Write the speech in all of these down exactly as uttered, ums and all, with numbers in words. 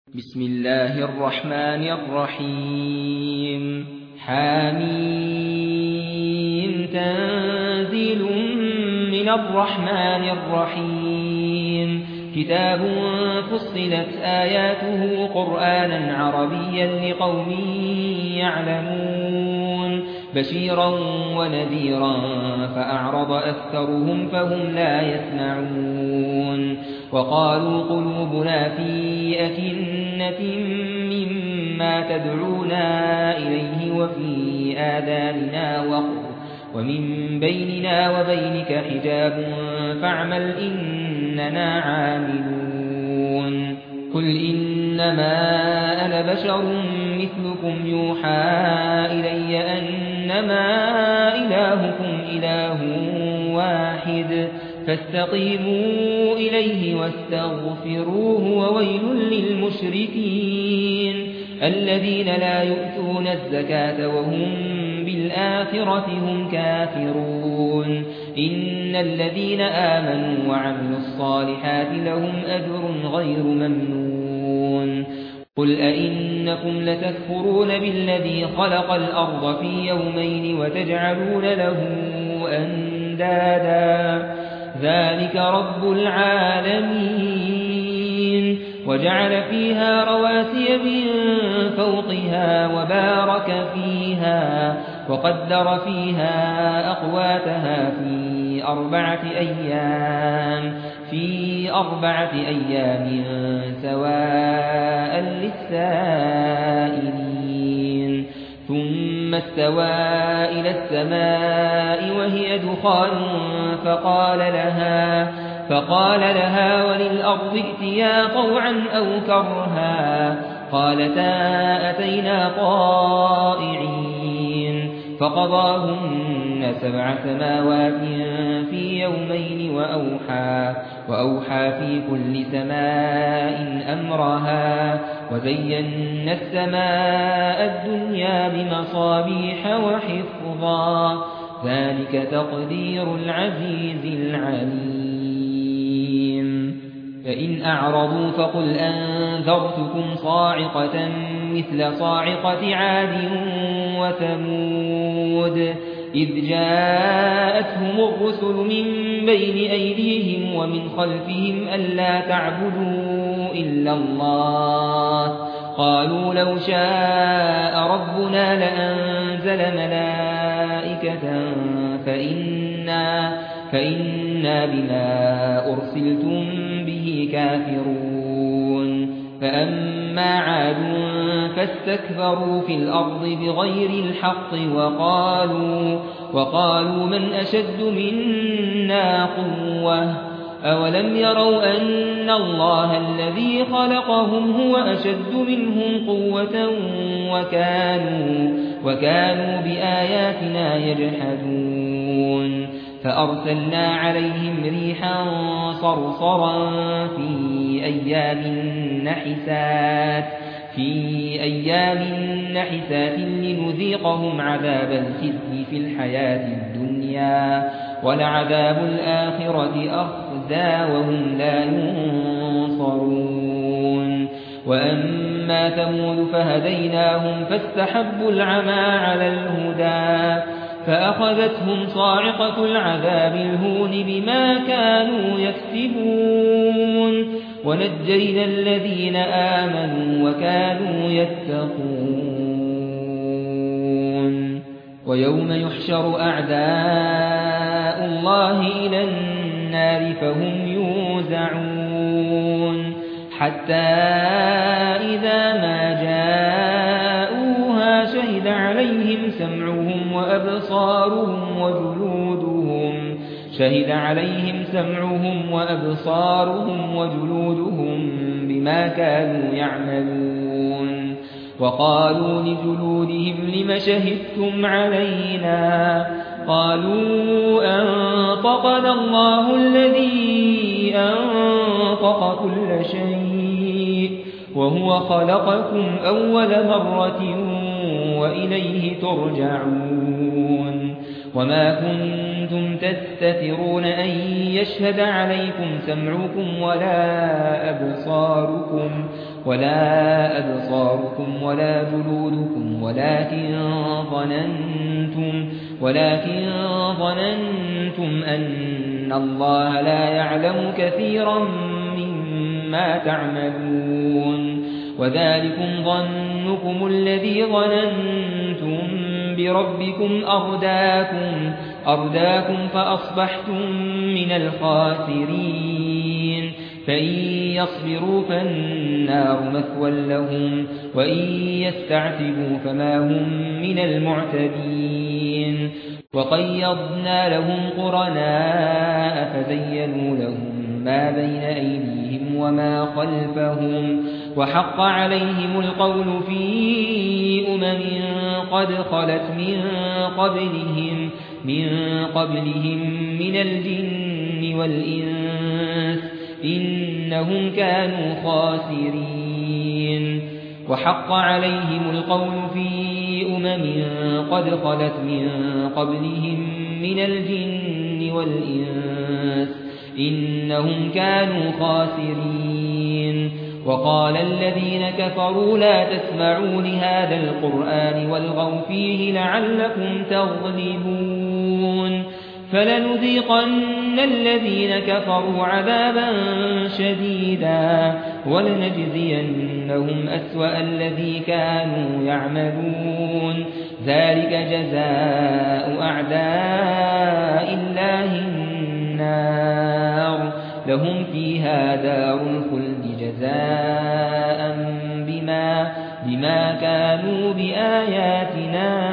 بسم الله الرحمن الرحيم حميم تنزيل من الرحمن الرحيم كتاب فصلت آياته قرآنا عربيا لقوم يعلمون بشيرا ونذيرا فأعرض أكثرهم فهم لا يسمعون وقالوا قلوبنا في أكنة مما تدعونا إليه وفي آذاننا وقر ومن بيننا وبينك حجاب فاعمل إننا عاملون قل إنما أنا بشر مثلكم يوحى إلي أنما إلهكم إله واحد فاستقيموا إليه واستغفروه وويل للمشركين الذين لا يؤتون الزكاة وهم بالآخرة هم كافرون إن الذين آمنوا وعملوا الصالحات لهم أجر غير ممنون قل أئنكم لتكفرون بالذي خلق الأرض في يومين وتجعلون له أندادا ذلك رب العالمين وجعل فيها رواسي من فوقها وبارك فيها وقدر فيها أقواتها في أربعة أيام في أربعة أيام سواء للسائلين ثم استوى إلى السماء وهي دخان فقال لها فقال لها وللأرض ائتيا طوعا أو كرها قالتا أتينا طائعين فقضاهن سبع سماوات في يومين وأوحى وأوحى في كل سماء أمرها وزينا السماء الدنيا بمصابيح وحفظا ذلك تقدير العزيز العليم فإن أعرضوا فقل أنذرتكم صاعقة مثل صاعقة عاد وثمود إذ جاءتهم الرسل من بين أيديهم ومن خلفهم ألا تعبدوا إلا الله قالوا لو شاء ربنا لأنزل ملائكة فإنا, فإنا بما أرسلتم به كافرون فأما عاد فاستكبروا في الأرض بغير الحق وقالوا, وقالوا من أشد منا قوة أولم يروا أن الله الذي خلقهم هو أشد منهم قوة وكانوا, وكانوا بآياتنا يجحدون فأرسلنا عليهم ريحا صرصرا في أيام نحسات في أيام نحسات لنذيقهم عذاب الخزي في الحياة الدنيا ولعذاب الآخرة أخزى وهم لا ينصرون وأما ثمود فهديناهم فاستحبوا العمى على الهدى فأخذتهم صاعقة العذاب الهون بما كانوا يكسبون ونجينا الذين آمنوا وكانوا يتقون ويوم يحشر أعداء الله إلى النار فهم يوزعون حتى إذا ما جاءوها شهد عليهم سمعهم وأبصارهم وجلودهم شهد عليهم سمعهم وأبصارهم وجلودهم بما كانوا يعملون وقالوا لجلودهم لم شهدتم علينا قالوا أنطقنا الله الذي أنطق كل شيء وهو خلقكم أول مرة وإليه ترجعون وما كنتم تستترون أن يشهد عليكم سمعكم ولا أبصاركم ولا أبصاركم ولا جلودكم ولكن ظننتم ولكن ظننتم أن الله لا يعلم كثيرا مما تعملون وذلكم ظنكم الذي ظننتم بربكم أرداكم أرداكم فأصبحتم من الخاسرين فإن يصبروا فالنار مثوى لهم وإن يستعتبوا فما هم من المعتدين وقيضنا لهم قرناء فزينوا لهم ما بين أيديهم وما خلفهم وحق عليهم القول في أمم قد خلت من قبلهم من قبلهم من الجن والإنس إنهم كانوا خاسرين وحق عليهم القول في أمم قد خلت من قبلهم من الجن والإنس إنهم كانوا خاسرين وقال الذين كفروا لا تسمعوا لهذا القرآن والغوا فيه لعلكم تغلبون فلنذيقن الذين كفروا عذابا شديدا ولنجزينهم أسوأ الذي كانوا يعملون ذلك جزاء أعداء الله النار لهم فيها دار الخلد جزاء بما, بما كانوا بآياتنا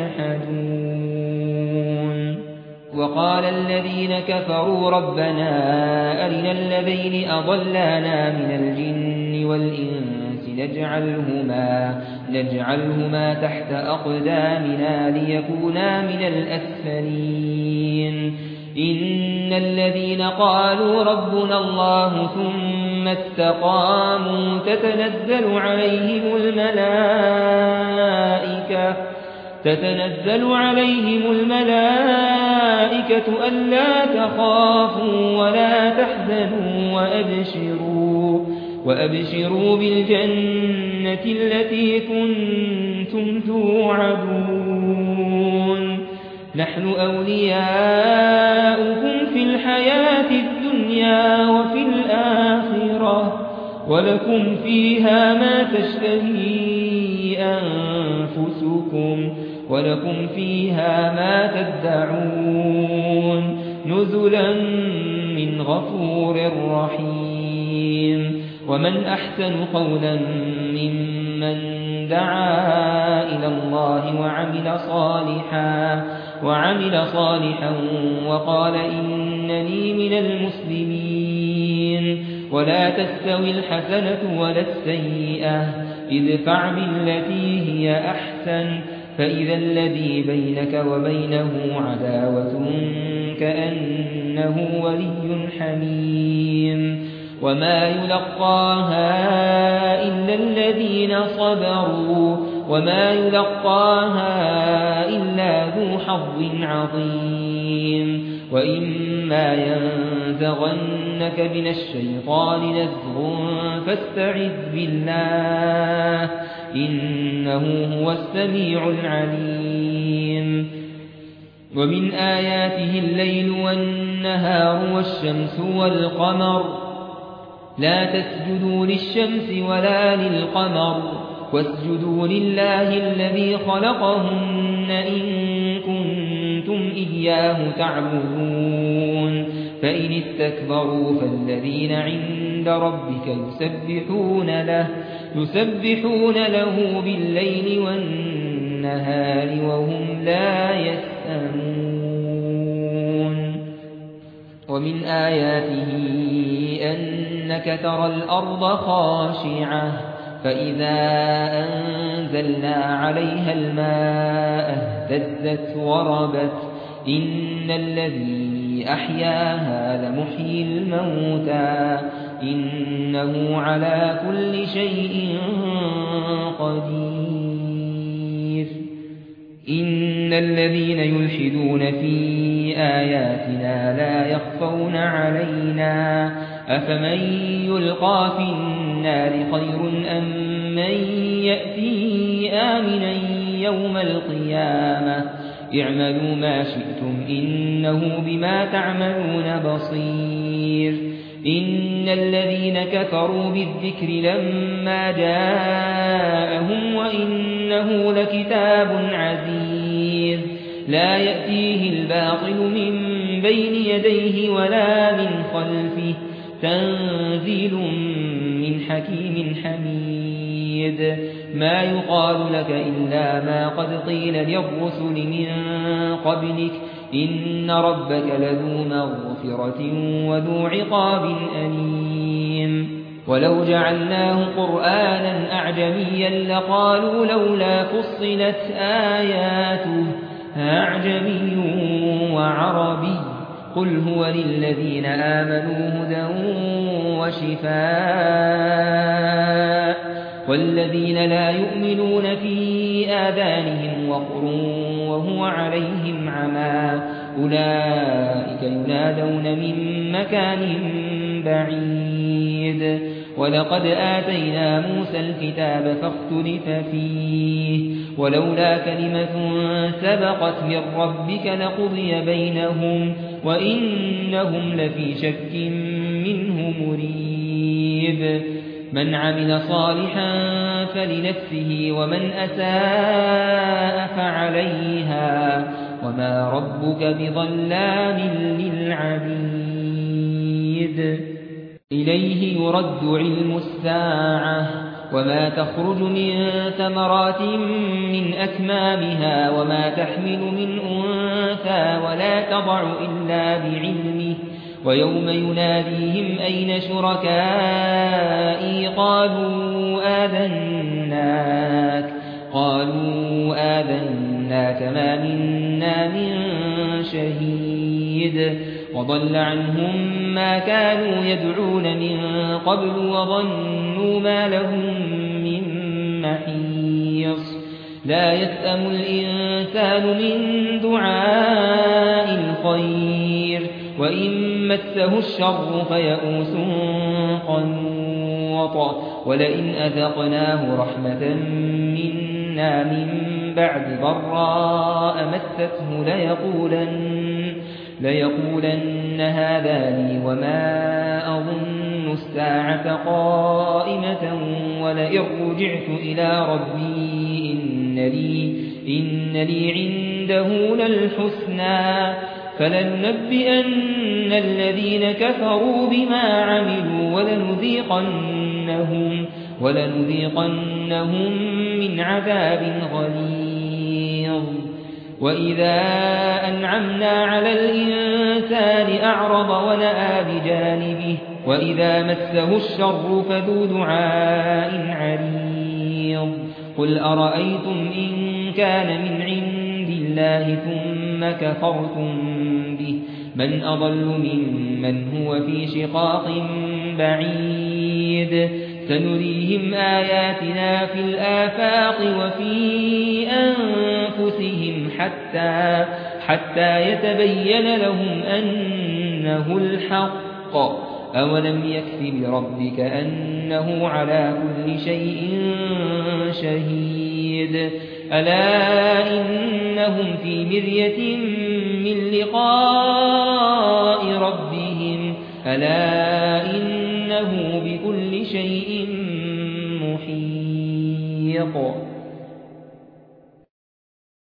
يجحدون وقال الذين كفروا ربنا أرنا الذين أضلانا من الجن والإنس نجعلهما, نجعلهما تحت أقدامنا ليكونا من الأسفلين إن الذين قالوا ربنا الله ثم استقاموا تتنزل عليهم الملائكة تتنزل عليهم الملائكة ألا تخافوا ولا تحزنوا وأبشروا وأبشروا بالجنة التي كنتم توعدون نحن أولياؤكم في الحياة الدنيا وفي الآخرة ولكم فيها ما تشتهي أنفسكم ولكم فيها ما تدعون نزلا من غفور رحيم ومن أحسن قولا ممن دعا إلى الله وعمل صالحا وعمل صالحا وقال إنني من المسلمين ولا تستوي الحسنة ولا السيئة ادفع بالتي هي أحسن فإذا الذي بينك وبينه عداوة كأنه ولي حميم وما يلقاها إلا الذين صبروا وما يلقاها إلا ذو حظ عظيم وإما ينزغنك من الشيطان نزغ فاستعذ بالله إنه هو السميع العليم ومن آياته الليل والنهار والشمس والقمر لا تسجدوا للشمس ولا للقمر واسجدوا لله الذي خلقهن إن كنتم إياه تعبدون فإن استكبروا فالذين عند ربك يسبحون له يسبحون له بالليل والنهار وهم لا يسأمون ومن آياته أنك ترى الأرض خاشعة فإذا أنزلنا عليها الماء اهتزت وربت إن الذي أحياها لمحيي الموتى إنه على كل شيء قدير إن الذين يلحدون في آياتنا لا يخفون علينا أفمن يلقى في النار النار خير أم من يأتي آمنا يوم القيامة اعملوا ما شئتم إنه بما تعملون بصير إن الذين كفروا بالذكر لما جاءهم وإنه لكتاب عزيز لا يأتيه الباطل من بين يديه ولا من خلفه تنزيل من حكيم حميد ما يقال لك إلا ما قد قيل للرسل من قبلك إن ربك لذو مغفرة وذو عقاب أليم ولو جعلناه قرآنا أعجميا لقالوا لولا فصلت آياته أعجمي وعربي قل هو للذين آمنوا هدى وشفاء والذين لا يؤمنون في آذانهم وقر وهو عليهم عمى أولئك ينادون من مكان بعيد ولقد آتينا موسى الكتاب فاختلف فيه ولولا كلمة سبقت من ربك لقضي بينهم وإنهم لفي شك منه مريب من عمل صالحا فلنفسه ومن أساء فعليها وما ربك بظلام للعبيد إليه يرد علم الساعة وما تخرج من ثمرات من أكمامها وما تحمل من أنثى ولا تضع إلا بعلمه ويوم يناديهم أين شركائي قالوا آذناك قالوا آذناك ما منا من شهيد وضل عنهم ما كانوا يدعون من قبل وظنوا ما لهم من محيص لا يسأم الإنسان من دعاء الخير وإن مسه الشر فيئوس قنوط ولئن أذقناه رحمة منا من بعد ضراء مسته ليقولن, ليقولن هذا لي وما أظن الساعة قائمة ولئن رجعت إلى ربي إن لي, إن لي عنده للحسنى فلننبئن الذين كفروا بما عملوا ولنذيقنهم, ولنذيقنهم من عذاب غليظ وإذا أنعمنا على الإنسان أعرض ونأى بجانبه وإذا مسه الشر فذو دعاء عريض قل أرأيتم إن كان من عند الله ثم كفرتم به من أضل ممن هو في شقاق بعيد سنريهم آياتنا في الآفاق وفي أنفسهم حتى, حتى يتبين لهم أنه الحق أولم يكف بربك أنه على كل شيء شهيد ألا إنهم في مرية من لقاء ربهم ألا إنه بكل شيء محيط